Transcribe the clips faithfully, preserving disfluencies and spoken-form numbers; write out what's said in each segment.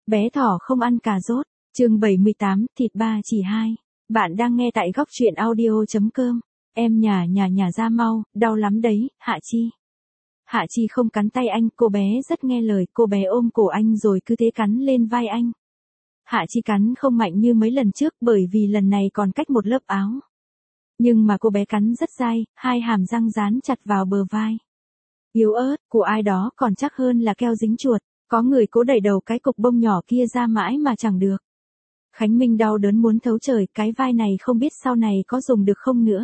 Bé thỏ không ăn cà rốt, chương bảy mươi tám, thịt ba chỉ hai. Bạn đang nghe tại góc truyện audio.com. Em nhà nhà nhà ra mau, đau lắm đấy, Hạ Chi. Hạ Chi không cắn tay anh, cô bé rất nghe lời, cô bé ôm cổ anh rồi cứ thế cắn lên vai anh. Hạ Chi cắn không mạnh như mấy lần trước bởi vì lần này còn cách một lớp áo. Nhưng mà cô bé cắn rất dai, hai hàm răng dán chặt vào bờ vai. Yếu ớt, của ai đó còn chắc hơn là keo dính chuột. Có người cố đẩy đầu cái cục bông nhỏ kia ra mãi mà chẳng được. Khánh Minh đau đớn muốn thấu trời, cái vai này không biết sau này có dùng được không nữa.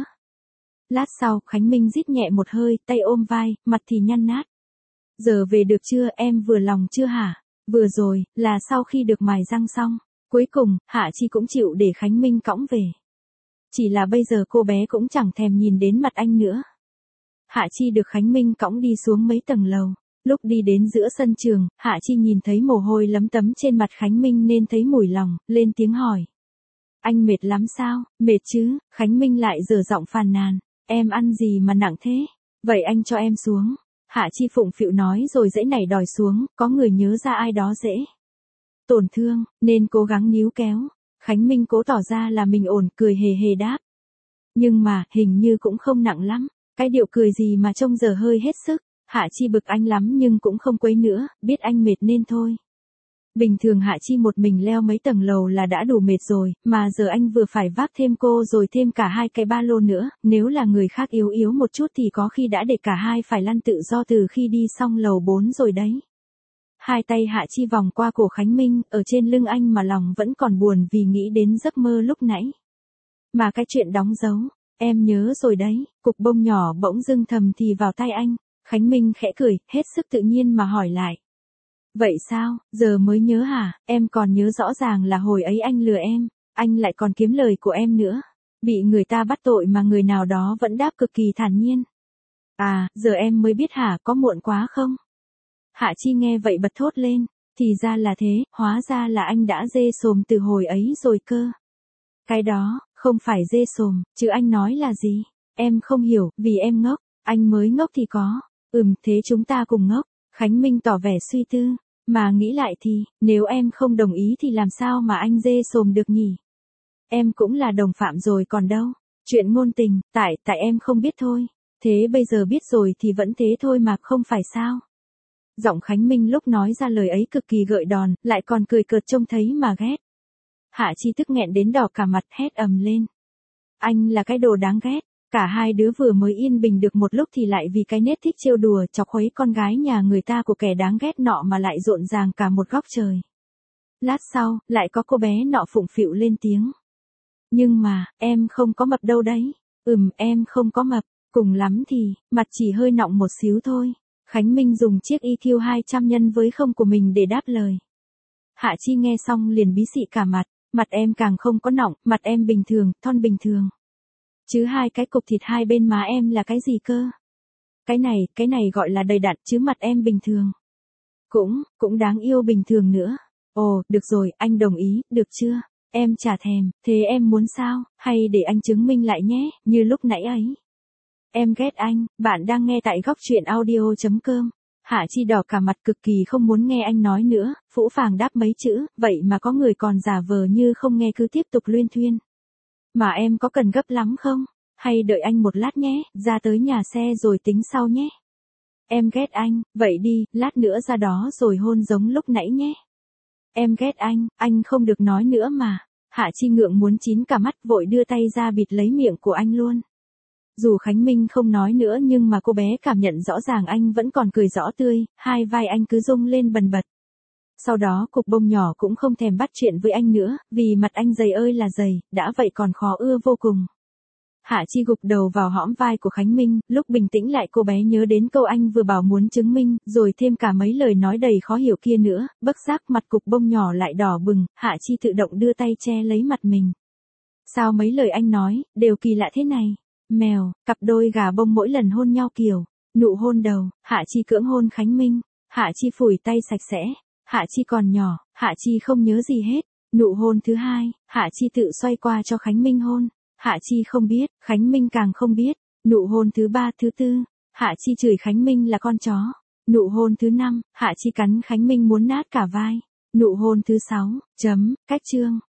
Lát sau, Khánh Minh rít nhẹ một hơi, tay ôm vai, mặt thì nhăn nát. Giờ về được chưa, em vừa lòng chưa hả? Vừa rồi, là sau khi được mài răng xong. Cuối cùng, Hạ Chi cũng chịu để Khánh Minh cõng về. Chỉ là bây giờ cô bé cũng chẳng thèm nhìn đến mặt anh nữa. Hạ Chi được Khánh Minh cõng đi xuống mấy tầng lầu. Lúc đi đến giữa sân trường, Hạ Chi nhìn thấy mồ hôi lấm tấm trên mặt Khánh Minh nên thấy mùi lòng, lên tiếng hỏi. Anh mệt lắm sao? Mệt chứ, Khánh Minh lại dở giọng phàn nàn. Em ăn gì mà nặng thế? Vậy anh cho em xuống. Hạ Chi phụng phịu nói rồi dãy nảy đòi xuống, có người nhớ ra ai đó dễ tổn thương, nên cố gắng níu kéo. Khánh Minh cố tỏ ra là mình ổn, cười hề hề đáp. Nhưng mà, hình như cũng không nặng lắm. Cái điệu cười gì mà trông giờ hơi hết sức. Hạ Chi bực anh lắm nhưng cũng không quấy nữa, biết anh mệt nên thôi. Bình thường Hạ Chi một mình leo mấy tầng lầu là đã đủ mệt rồi, mà giờ anh vừa phải vác thêm cô rồi thêm cả hai cái ba lô nữa, nếu là người khác yếu yếu một chút thì có khi đã để cả hai phải lăn tự do từ khi đi xong lầu bốn rồi đấy. Hai tay Hạ Chi vòng qua cổ Khánh Minh, ở trên lưng anh mà lòng vẫn còn buồn vì nghĩ đến giấc mơ lúc nãy. Mà cái chuyện đóng dấu, em nhớ rồi đấy, cục bông nhỏ bỗng dưng thầm thì vào tay anh. Khánh Minh khẽ cười, hết sức tự nhiên mà hỏi lại. Vậy sao, giờ mới nhớ hả, em còn nhớ rõ ràng là hồi ấy anh lừa em, anh lại còn kiếm lời của em nữa. Bị người ta bắt tội mà người nào đó vẫn đáp cực kỳ thản nhiên. À, giờ em mới biết hả, có muộn quá không? Hạ Chi nghe vậy bật thốt lên, thì ra là thế, hóa ra là anh đã dê sồm từ hồi ấy rồi cơ. Cái đó, không phải dê sồm, chứ anh nói là gì? Em không hiểu, vì em ngốc, anh mới ngốc thì có. Ừm, thế chúng ta cùng ngốc. Khánh Minh tỏ vẻ suy tư. Mà nghĩ lại thì, nếu em không đồng ý thì làm sao mà anh dê sồm được nhỉ? Em cũng là đồng phạm rồi còn đâu. Chuyện ngôn tình, tại, tại em không biết thôi. Thế bây giờ biết rồi thì vẫn thế thôi mà không phải sao? Giọng Khánh Minh lúc nói ra lời ấy cực kỳ gợi đòn, lại còn cười cợt trông thấy mà ghét. Hạ Chi tức nghẹn đến đỏ cả mặt hét ầm lên. Anh là cái đồ đáng ghét. Cả hai đứa vừa mới yên bình được một lúc thì lại vì cái nết thích trêu đùa chọc khuấy con gái nhà người ta của kẻ đáng ghét nọ mà lại rộn ràng cả một góc trời. Lát sau, lại có cô bé nọ phụng phịu lên tiếng. Nhưng mà, em không có mập đâu đấy. Ừm, em không có mập, cùng lắm thì, mặt chỉ hơi nọng một xíu thôi. Khánh Minh dùng chiếc i kiu hai trăm nhân với không của mình để đáp lời. Hạ Chi nghe xong liền bí xị cả mặt, mặt em càng không có nọng, mặt em bình thường, thon bình thường. Chứ hai cái cục thịt hai bên má em là cái gì cơ? Cái này, cái này gọi là đầy đặn chứ mặt em bình thường. Cũng, cũng đáng yêu bình thường nữa. Ồ, được rồi, anh đồng ý, được chưa? Em chả thèm, thế em muốn sao? Hay để anh chứng minh lại nhé, như lúc nãy ấy. Em ghét anh, bạn đang nghe tại góc truyện audio.com. Hạ Chi đỏ cả mặt cực kỳ không muốn nghe anh nói nữa, phũ phàng đáp mấy chữ, vậy mà có người còn giả vờ như không nghe cứ tiếp tục luyên thuyên. Mà em có cần gấp lắm không? Hay đợi anh một lát nhé, ra tới nhà xe rồi tính sau nhé. Em ghét anh, vậy đi, lát nữa ra đó rồi hôn giống lúc nãy nhé. Em ghét anh, anh không được nói nữa mà. Hạ Chi ngượng muốn chín cả mắt vội đưa tay ra bịt lấy miệng của anh luôn. Dù Khánh Minh không nói nữa nhưng mà cô bé cảm nhận rõ ràng anh vẫn còn cười rõ tươi, hai vai anh cứ rung lên bần bật. Sau đó cục bông nhỏ cũng không thèm bắt chuyện với anh nữa, vì mặt anh dày ơi là dày, đã vậy còn khó ưa vô cùng. Hạ Chi gục đầu vào hõm vai của Khánh Minh, lúc bình tĩnh lại cô bé nhớ đến câu anh vừa bảo muốn chứng minh, rồi thêm cả mấy lời nói đầy khó hiểu kia nữa, bất giác mặt cục bông nhỏ lại đỏ bừng, Hạ Chi tự động đưa tay che lấy mặt mình. Sao mấy lời anh nói, đều kỳ lạ thế này? Mèo, cặp đôi gà bông mỗi lần hôn nhau kiểu, nụ hôn đầu, Hạ Chi cưỡng hôn Khánh Minh, Hạ Chi phủi tay sạch sẽ. Hạ Chi còn nhỏ, Hạ Chi không nhớ gì hết. Nụ hôn thứ hai, Hạ Chi tự xoay qua cho Khánh Minh hôn. Hạ Chi không biết, Khánh Minh càng không biết. Nụ hôn thứ ba, thứ tư, Hạ Chi chửi Khánh Minh là con chó. Nụ hôn thứ năm, Hạ Chi cắn Khánh Minh muốn nát cả vai. Nụ hôn thứ sáu, chấm, cách chương.